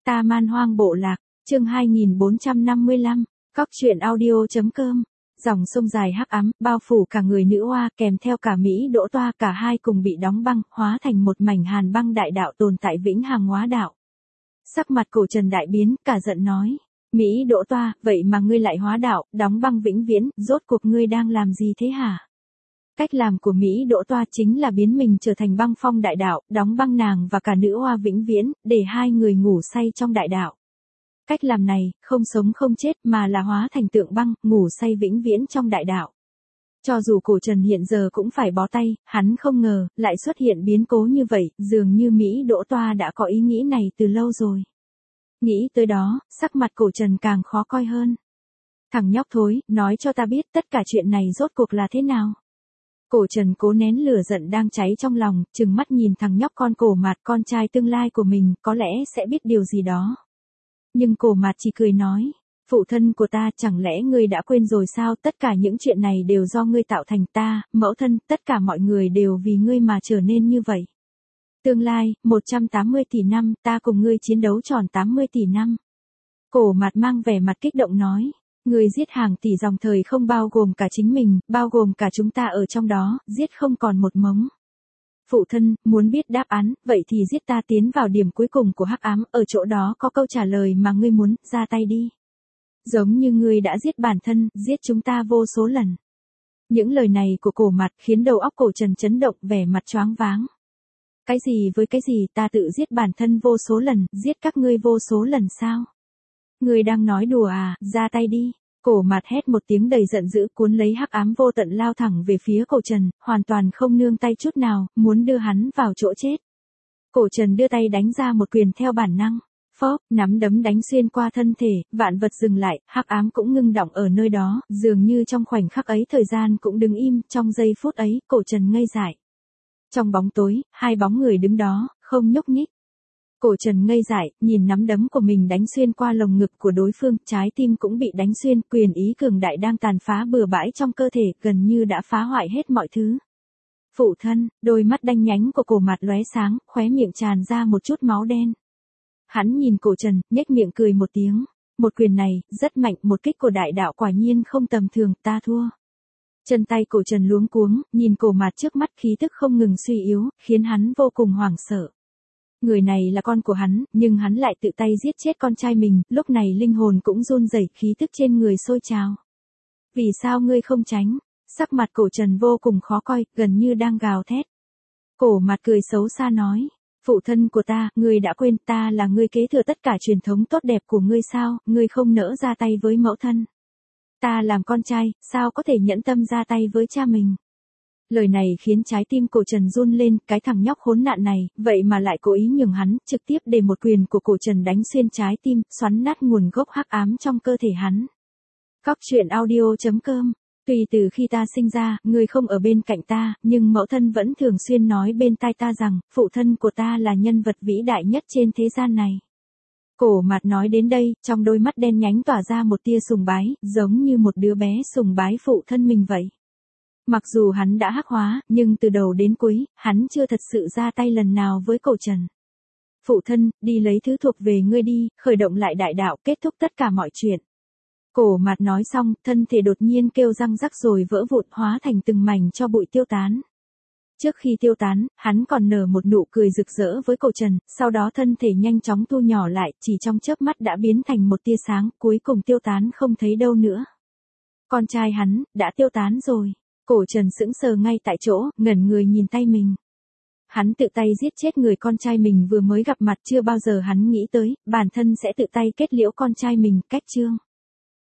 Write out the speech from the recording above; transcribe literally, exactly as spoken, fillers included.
Ta Man Hoang Bộ Lạc, chương hai nghìn bốn trăm năm mươi lăm, Cóc truyện audio.com. Dòng sông dài hắc ám, bao phủ cả người nữ oa, kèm theo cả Mỹ Đỗ Toa, cả hai cùng bị đóng băng, hóa thành một mảnh hàn băng đại đạo tồn tại vĩnh hằng hóa đạo. Sắc mặt Cổ Trần đại biến, cả giận nói: Mỹ Đỗ Toa, vậy mà ngươi lại hóa đạo, đóng băng vĩnh viễn, rốt cuộc ngươi đang làm gì thế hả? Cách làm của Mỹ Đỗ Toa chính là biến mình trở thành băng phong đại đạo, đóng băng nàng và cả nữ oa vĩnh viễn, để hai người ngủ say trong đại đạo. Cách làm này, không sống không chết mà là hóa thành tượng băng, ngủ say vĩnh viễn trong đại đạo. Cho dù Cổ Trần hiện giờ cũng phải bó tay, hắn không ngờ, lại xuất hiện biến cố như vậy, dường như Mỹ Đỗ Toa đã có ý nghĩ này từ lâu rồi. Nghĩ tới đó, sắc mặt Cổ Trần càng khó coi hơn. Thằng nhóc thối, nói cho ta biết tất cả chuyện này rốt cuộc là thế nào. Cổ Trần cố nén lửa giận đang cháy trong lòng, trừng mắt nhìn thằng nhóc con Cổ Mạt, con trai tương lai của mình, có lẽ sẽ biết điều gì đó. Nhưng Cổ Mạt chỉ cười nói: Phụ thân của ta, chẳng lẽ ngươi đã quên rồi sao? Tất cả những chuyện này đều do ngươi tạo thành. Ta, mẫu thân, tất cả mọi người đều vì ngươi mà trở nên như vậy. Tương lai, một trăm tám mươi tỷ năm, ta cùng ngươi chiến đấu tròn tám mươi tỷ năm. Cổ Mạt mang vẻ mặt kích động nói: Ngươi giết hàng tỷ dòng thời không bao gồm cả chính mình, bao gồm cả chúng ta ở trong đó, giết không còn một mống. Phụ thân, muốn biết đáp án, vậy thì giết ta tiến vào điểm cuối cùng của hắc ám, ở chỗ đó có câu trả lời mà ngươi muốn, ra tay đi. Giống như ngươi đã giết bản thân, giết chúng ta vô số lần. Những lời này của Cổ Mạt khiến đầu óc Cổ Trần chấn động, vẻ mặt choáng váng. Cái gì với cái gì, ta tự giết bản thân vô số lần, giết các ngươi vô số lần sao? Ngươi đang nói đùa à, ra tay đi. Cổ Mạt hét một tiếng đầy giận dữ, cuốn lấy hắc ám vô tận lao thẳng về phía Cổ Trần, hoàn toàn không nương tay chút nào, muốn đưa hắn vào chỗ chết. Cổ Trần đưa tay đánh ra một quyền theo bản năng. Phóp, nắm đấm đánh xuyên qua thân thể, vạn vật dừng lại, hắc ám cũng ngưng đọng ở nơi đó, dường như trong khoảnh khắc ấy thời gian cũng đứng im, trong giây phút ấy, Cổ Trần ngây dại. Trong bóng tối, hai bóng người đứng đó, không nhúc nhích. Cổ Trần ngây dại, nhìn nắm đấm của mình đánh xuyên qua lồng ngực của đối phương, trái tim cũng bị đánh xuyên, quyền ý cường đại đang tàn phá bừa bãi trong cơ thể, gần như đã phá hoại hết mọi thứ. Phụ thân, đôi mắt đanh nhánh của Cổ Mạt lóe sáng, khóe miệng tràn ra một chút máu đen. Hắn nhìn Cổ Trần, nhếch miệng cười một tiếng. Một quyền này, rất mạnh, một kích của đại đạo quả nhiên không tầm thường, ta thua. Chân tay Cổ Trần luống cuống, nhìn Cổ Mạt trước mắt khí tức không ngừng suy yếu, khiến hắn vô cùng hoảng sợ. Người này là con của hắn, nhưng hắn lại tự tay giết chết con trai mình, lúc này linh hồn cũng run rẩy, khí tức trên người sôi trào. Vì sao ngươi không tránh? Sắc mặt Cổ Trần vô cùng khó coi, gần như đang gào thét. Cổ Mạt cười xấu xa nói: Phụ thân của ta, ngươi đã quên ta là ngươi kế thừa tất cả truyền thống tốt đẹp của ngươi sao, ngươi không nỡ ra tay với mẫu thân. Ta làm con trai, sao có thể nhẫn tâm ra tay với cha mình. Lời này khiến trái tim Cổ Trần run lên, cái thằng nhóc khốn nạn này, vậy mà lại cố ý nhường hắn, trực tiếp để một quyền của Cổ Trần đánh xuyên trái tim, xoắn nát nguồn gốc hắc ám trong cơ thể hắn. Cóc truyện audio.com. Tuy từ khi ta sinh ra, ngươi không ở bên cạnh ta, nhưng mẫu thân vẫn thường xuyên nói bên tai ta rằng, phụ thân của ta là nhân vật vĩ đại nhất trên thế gian này. Cổ Mạt nói đến đây, trong đôi mắt đen nhánh tỏa ra một tia sùng bái, giống như một đứa bé sùng bái phụ thân mình vậy. Mặc dù hắn đã hắc hóa, nhưng từ đầu đến cuối, hắn chưa thật sự ra tay lần nào với Cổ Trần. Phụ thân, đi lấy thứ thuộc về ngươi đi, khởi động lại đại đạo, kết thúc tất cả mọi chuyện. Cổ Mạt nói xong, thân thể đột nhiên kêu răng rắc rồi vỡ vụn, hóa thành từng mảnh cho bụi tiêu tán. Trước khi tiêu tán, hắn còn nở một nụ cười rực rỡ với Cổ Trần, sau đó thân thể nhanh chóng thu nhỏ lại, chỉ trong chớp mắt đã biến thành một tia sáng, cuối cùng tiêu tán không thấy đâu nữa. Con trai hắn, đã tiêu tán rồi. Cổ Trần sững sờ ngay tại chỗ, ngẩn người nhìn tay mình. Hắn tự tay giết chết người con trai mình vừa mới gặp mặt, chưa bao giờ hắn nghĩ tới, bản thân sẽ tự tay kết liễu con trai mình, cách chương.